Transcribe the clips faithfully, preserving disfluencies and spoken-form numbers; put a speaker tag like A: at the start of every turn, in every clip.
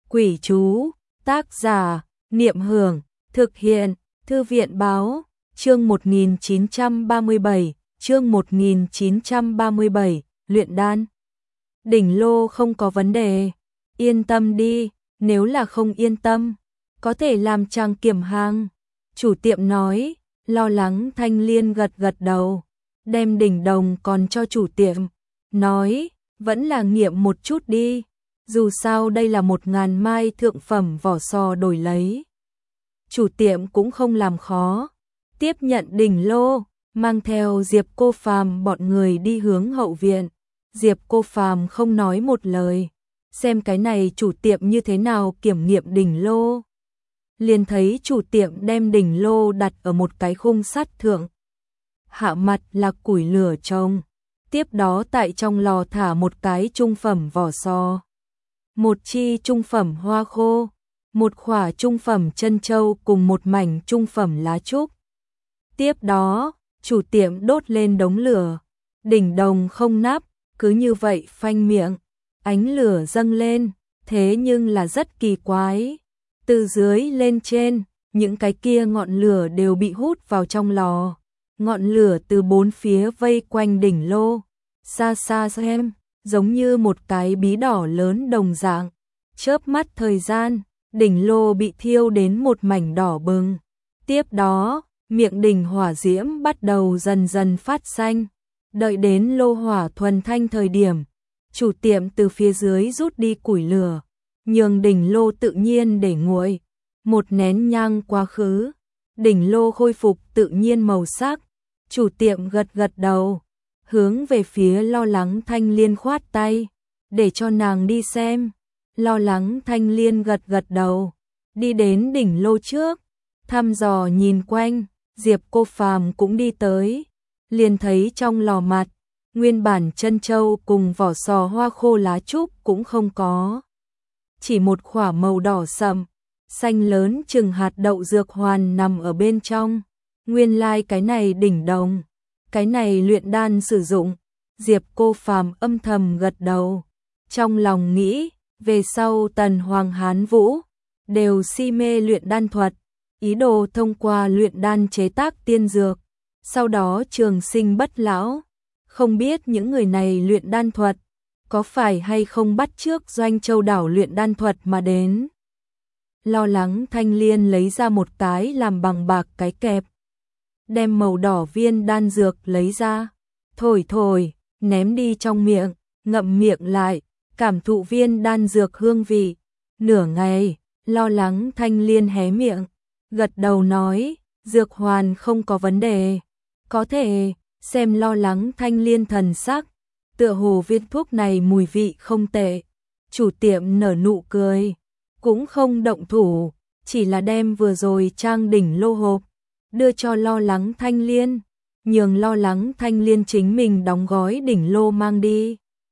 A: Quỷ chú, tác giả, Niệm Hưởng, thực hiện, Thư viện báo, chương một nghìn chín trăm ba mươi bảy, chương một nghìn chín trăm ba mươi bảy, luyện đan. Đỉnh lô không có vấn đề, yên tâm đi, nếu là không yên tâm, có thể làm trang kiểm hàng. Chủ tiệm nói, lo lắng Thanh Liên gật gật đầu, đem đỉnh đồng còn cho chủ tiệm, nói, vẫn là nghiệm một chút đi, dù sao đây là một ngàn mai thượng phẩm vỏ sò đổi lấy. Chủ tiệm cũng không làm khó, tiếp nhận đỉnh lô, mang theo Diệp Cô Phàm bọn người đi hướng hậu viện. Diệp Cô Phàm không nói một lời, xem cái này chủ tiệm như thế nào kiểm nghiệm đỉnh lô. Liền thấy chủ tiệm đem đỉnh lô đặt ở một cái khung sắt thượng. Hạ mặt là củi lửa trông, tiếp đó tại trong lò thả một cái trung phẩm vỏ sò, một chi trung phẩm hoa khô, một khỏa trung phẩm chân châu cùng một mảnh trung phẩm lá trúc. Tiếp đó, chủ tiệm đốt lên đống lửa, đỉnh đồng không nắp, cứ như vậy phanh miệng, ánh lửa dâng lên, thế nhưng là rất kỳ quái. Từ dưới lên trên, những cái kia ngọn lửa đều bị hút vào trong lò. Ngọn lửa từ bốn phía vây quanh đỉnh lô, xa xa xem, giống như một cái bí đỏ lớn đồng dạng. Chớp mắt thời gian, đỉnh lô bị thiêu đến một mảnh đỏ bừng. Tiếp đó, miệng đỉnh hỏa diễm bắt đầu dần dần phát xanh. Đợi đến lô hỏa thuần thanh thời điểm, chủ tiệm từ phía dưới rút đi củi lửa, nhường đỉnh lô tự nhiên để nguội. Một nén nhang quá khứ, đỉnh lô khôi phục tự nhiên màu sắc. Chủ tiệm gật gật đầu, hướng về phía lo lắng Thanh Liên khoát tay, để cho nàng đi xem. Lo lắng Thanh Liên gật gật đầu, đi đến đỉnh lô trước, thăm dò nhìn quanh. Diệp Cô Phàm cũng đi tới, liền thấy trong lò mặt, nguyên bản chân châu cùng vỏ sò hoa khô lá trúc cũng không có. Chỉ một khỏa màu đỏ sậm, xanh lớn chừng hạt đậu dược hoàn nằm ở bên trong. Nguyên lai like cái này đỉnh đồng, cái này luyện đan sử dụng. Diệp Cô Phàm âm thầm gật đầu, trong lòng nghĩ, về sau Tần Hoàng Hán Vũ đều si mê luyện đan thuật, ý đồ thông qua luyện đan chế tác tiên dược, sau đó trường sinh bất lão. Không biết những người này luyện đan thuật có phải hay không bắt chước Doanh Châu đảo luyện đan thuật mà đến. Lo lắng Thanh Liên lấy ra một cái làm bằng bạc cái kẹp, đem màu đỏ viên đan dược lấy ra, thổi thổi, ném đi trong miệng, ngậm miệng lại, cảm thụ viên đan dược hương vị. Nửa ngày, lo lắng Thanh Liên hé miệng, gật đầu nói, dược hoàn không có vấn đề, có thể. Xem lo lắng Thanh Liên thần sắc, tựa hồ viên thuốc này mùi vị không tệ. Chủ tiệm nở nụ cười, cũng không động thủ, chỉ là đem vừa rồi trang đỉnh lô hộp đưa cho lo lắng Thanh Liên, nhường lo lắng Thanh Liên chính mình đóng gói đỉnh lô mang đi.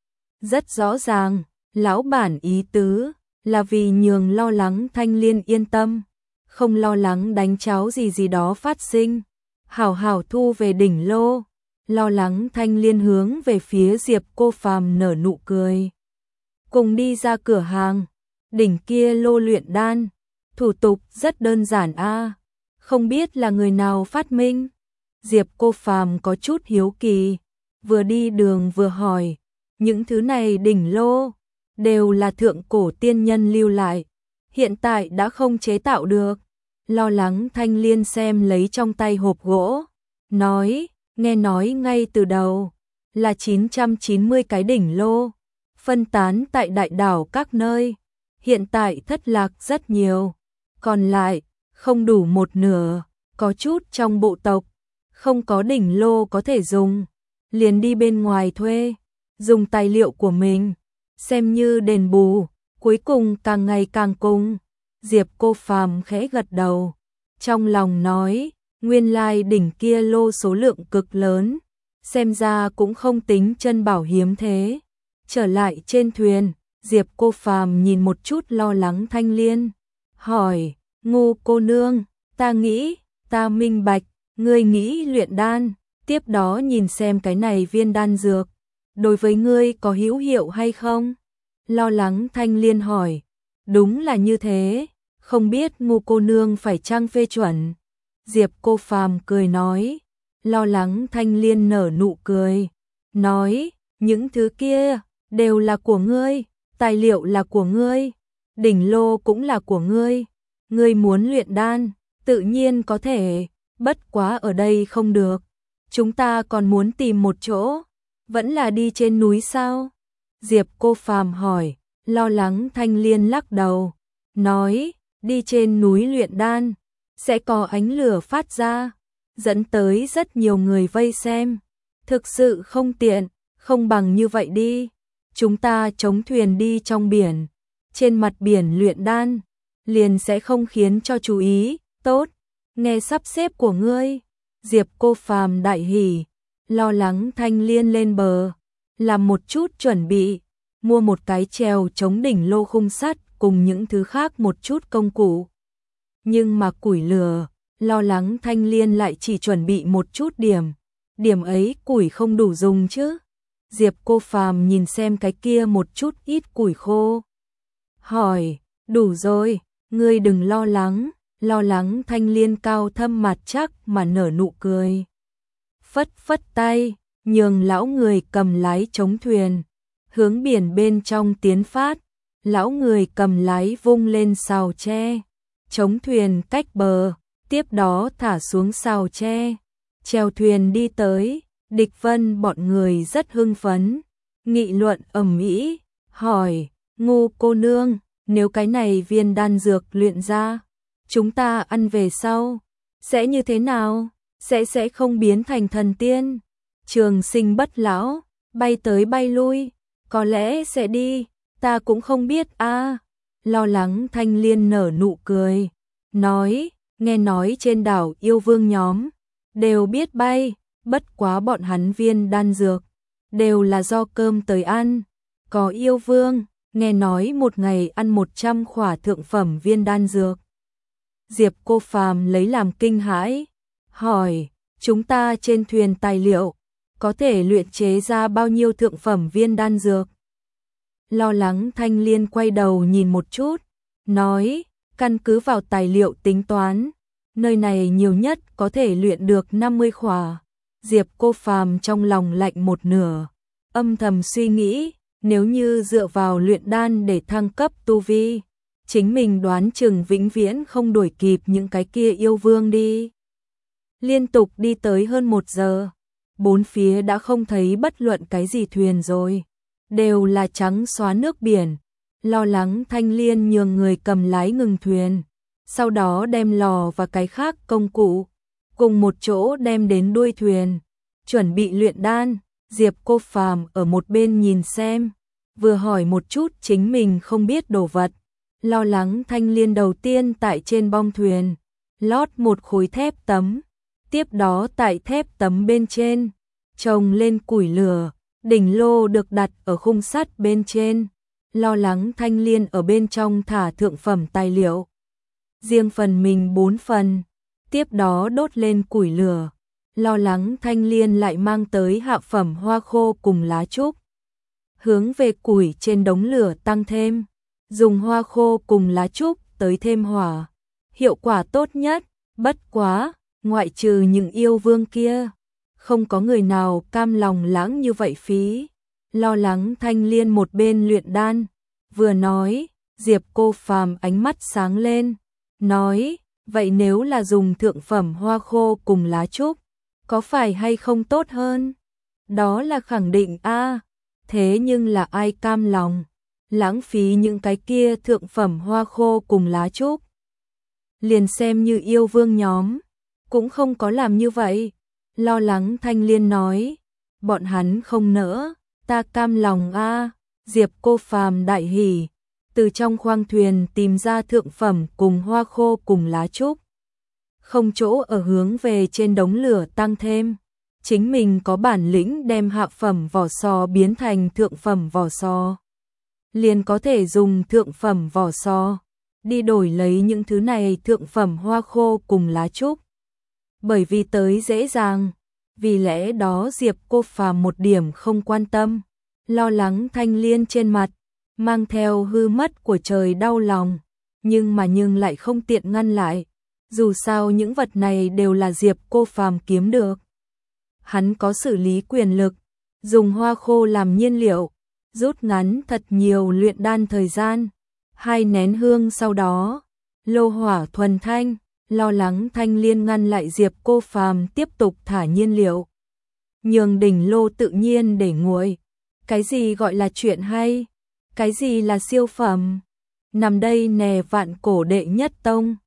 A: Rất rõ ràng, lão bản ý tứ là vì nhường lo lắng Thanh Liên yên tâm, không lo lắng đánh cháo gì gì đó phát sinh, hảo hảo thu về đỉnh lô. Lo lắng Thanh Liên hướng về phía Diệp Cô Phàm nở nụ cười, cùng đi ra cửa hàng. Đỉnh kia lô luyện đan, thủ tục rất đơn giản a, không biết là người nào phát minh. Diệp Cô Phàm có chút hiếu kỳ, vừa đi đường vừa hỏi, những thứ này đỉnh lô đều là thượng cổ tiên nhân lưu lại, hiện tại đã không chế tạo được. Lo lắng Thanh Liên xem lấy trong tay hộp gỗ, nói, nghe nói ngay từ đầu là chín trăm chín mươi cái đỉnh lô, phân tán tại đại đảo các nơi, hiện tại thất lạc rất nhiều, còn lại không đủ một nửa, có chút trong bộ tộc không có đỉnh lô có thể dùng, liền đi bên ngoài thuê, dùng tài liệu của mình xem như đền bù, cuối cùng càng ngày càng cùng. Diệp Cô Phàm khẽ gật đầu, trong lòng nói, nguyên lai đỉnh kia lô số lượng cực lớn, xem ra cũng không tính chân bảo hiếm thế. Trở lại trên thuyền, Diệp Cô Phàm nhìn một chút lo lắng Thanh Liên, hỏi, Ngô cô nương, ta nghĩ, ta minh bạch, ngươi nghĩ luyện đan, tiếp đó nhìn xem cái này viên đan dược, đối với ngươi có hữu hiệu hay không? Lo lắng Thanh Liên hỏi, Đúng là như thế, không biết Ngô cô nương phải chăng phê chuẩn. Diệp Cô Phàm cười nói, lo lắng Thanh Liên nở nụ cười, nói, những thứ kia đều là của ngươi, tài liệu là của ngươi, đỉnh lô cũng là của ngươi, ngươi muốn luyện đan, tự nhiên có thể, bất quá ở đây không được, chúng ta còn muốn tìm một chỗ, vẫn là đi trên núi sao? Diệp Cô Phàm hỏi, lo lắng Thanh Liên lắc đầu, nói, đi trên núi luyện đan, sẽ có ánh lửa phát ra, dẫn tới rất nhiều người vây xem, thực sự không tiện, không bằng như vậy đi, chúng ta chống thuyền đi trong biển, trên mặt biển luyện đan, liền sẽ không khiến cho chú ý, tốt, nghe sắp xếp của ngươi, Diệp Cô Phàm đại hỉ, lo lắng Thanh Liên lên bờ, làm một chút chuẩn bị, mua một cái chèo chống đỉnh lô khung sắt cùng những thứ khác một chút công cụ. Nhưng mà củi lửa, lo lắng Thanh Liên lại chỉ chuẩn bị một chút điểm, điểm ấy củi không đủ dùng chứ. Diệp Cô Phàm nhìn xem cái kia một chút ít củi khô. Hỏi, đủ rồi, ngươi đừng lo lắng, lo lắng Thanh Liên cao thâm mặt chắc mà nở nụ cười. Phất phất tay, nhường lão người cầm lái chống thuyền, hướng biển bên trong tiến phát, lão người cầm lái vung lên sào tre, chống thuyền cách bờ, tiếp đó thả xuống sào tre, chèo thuyền đi tới, Địch Vân bọn người rất hưng phấn, nghị luận ầm ĩ, hỏi, Ngô cô nương, nếu cái này viên đan dược luyện ra, chúng ta ăn về sau, sẽ như thế nào? Sẽ sẽ không biến thành thần tiên, trường sinh bất lão, bay tới bay lui, có lẽ sẽ đi, ta cũng không biết a. À. Lo lắng Thanh Liên nở nụ cười, nói, nghe nói trên đảo yêu vương nhóm, đều biết bay, bất quá bọn hắn viên đan dược, đều là do cơm tới ăn, có yêu vương, nghe nói một ngày ăn một trăm khỏa thượng phẩm viên đan dược. Diệp Cô Phàm lấy làm kinh hãi, hỏi, chúng ta trên thuyền tài liệu, có thể luyện chế ra bao nhiêu thượng phẩm viên đan dược? Lo lắng Thanh Liên quay đầu nhìn một chút, nói, căn cứ vào tài liệu tính toán, nơi này nhiều nhất có thể luyện được năm mươi khỏa. Diệp Cô Phàm trong lòng lạnh một nửa, âm thầm suy nghĩ, nếu như dựa vào luyện đan để thăng cấp tu vi, chính mình đoán chừng vĩnh viễn không đuổi kịp những cái kia yêu vương đi. Liên tục đi tới hơn một giờ, bốn phía đã không thấy bất luận cái gì thuyền rồi, đều là trắng xóa nước biển. Lo lắng Thanh Liên nhường người cầm lái ngừng thuyền, sau đó đem lò và cái khác công cụ, cùng một chỗ đem đến đuôi thuyền, chuẩn bị luyện đan. Diệp Cô Phàm ở một bên nhìn xem, vừa hỏi một chút chính mình không biết đồ vật. Lo lắng Thanh Liên đầu tiên tại trên bong thuyền, lót một khối thép tấm, tiếp đó tại thép tấm bên trên, trồng lên củi lửa, đỉnh lô được đặt ở khung sắt bên trên. Lo lắng Thanh Liên ở bên trong thả thượng phẩm tài liệu, riêng phần mình bốn phần, tiếp đó đốt lên củi lửa. Lo lắng Thanh Liên lại mang tới hạ phẩm hoa khô cùng lá trúc, hướng về củi trên đống lửa tăng thêm, dùng hoa khô cùng lá trúc tới thêm hỏa, hiệu quả tốt nhất. Bất quá, ngoại trừ những yêu vương kia, không có người nào cam lòng lãng như vậy phí. Lo lắng Thanh Liên một bên luyện đan, vừa nói, Diệp Cô Phàm ánh mắt sáng lên, nói, vậy nếu là dùng thượng phẩm hoa khô cùng lá trúc, có phải hay không tốt hơn? Đó là khẳng định a, à, thế nhưng là ai cam lòng lãng phí những cái kia thượng phẩm hoa khô cùng lá trúc? Liền xem như yêu vương nhóm, cũng không có làm như vậy. Lo lắng Thanh Liên nói, bọn hắn không nỡ, ta cam lòng a. À. Diệp Cô Phàm đại hỉ, từ trong khoang thuyền tìm ra thượng phẩm cùng hoa khô cùng lá trúc, không chỗ ở hướng về trên đống lửa tăng thêm. Chính mình có bản lĩnh đem hạ phẩm vỏ sò biến thành thượng phẩm vỏ sò, liền có thể dùng thượng phẩm vỏ sò đi đổi lấy những thứ này thượng phẩm hoa khô cùng lá trúc. Bởi vì tới dễ dàng, vì lẽ đó Diệp Cô Phàm một điểm không quan tâm. Lo lắng Thanh Liên trên mặt mang theo hư mất của trời đau lòng, nhưng mà nhưng lại không tiện ngăn lại. Dù sao những vật này đều là Diệp Cô Phàm kiếm được. Hắn có xử lý quyền lực, dùng hoa khô làm nhiên liệu, rút ngắn thật nhiều luyện đan thời gian. Hai nén hương sau đó, lô hỏa thuần thanh, lo lắng Thanh Liên ngăn lại Diệp Cô Phàm tiếp tục thả nhiên liệu. Nhường đỉnh lô tự nhiên để nguội. Cái gì gọi là chuyện hay? Cái gì là siêu phẩm? Nằm đây nè vạn cổ đệ nhất tông.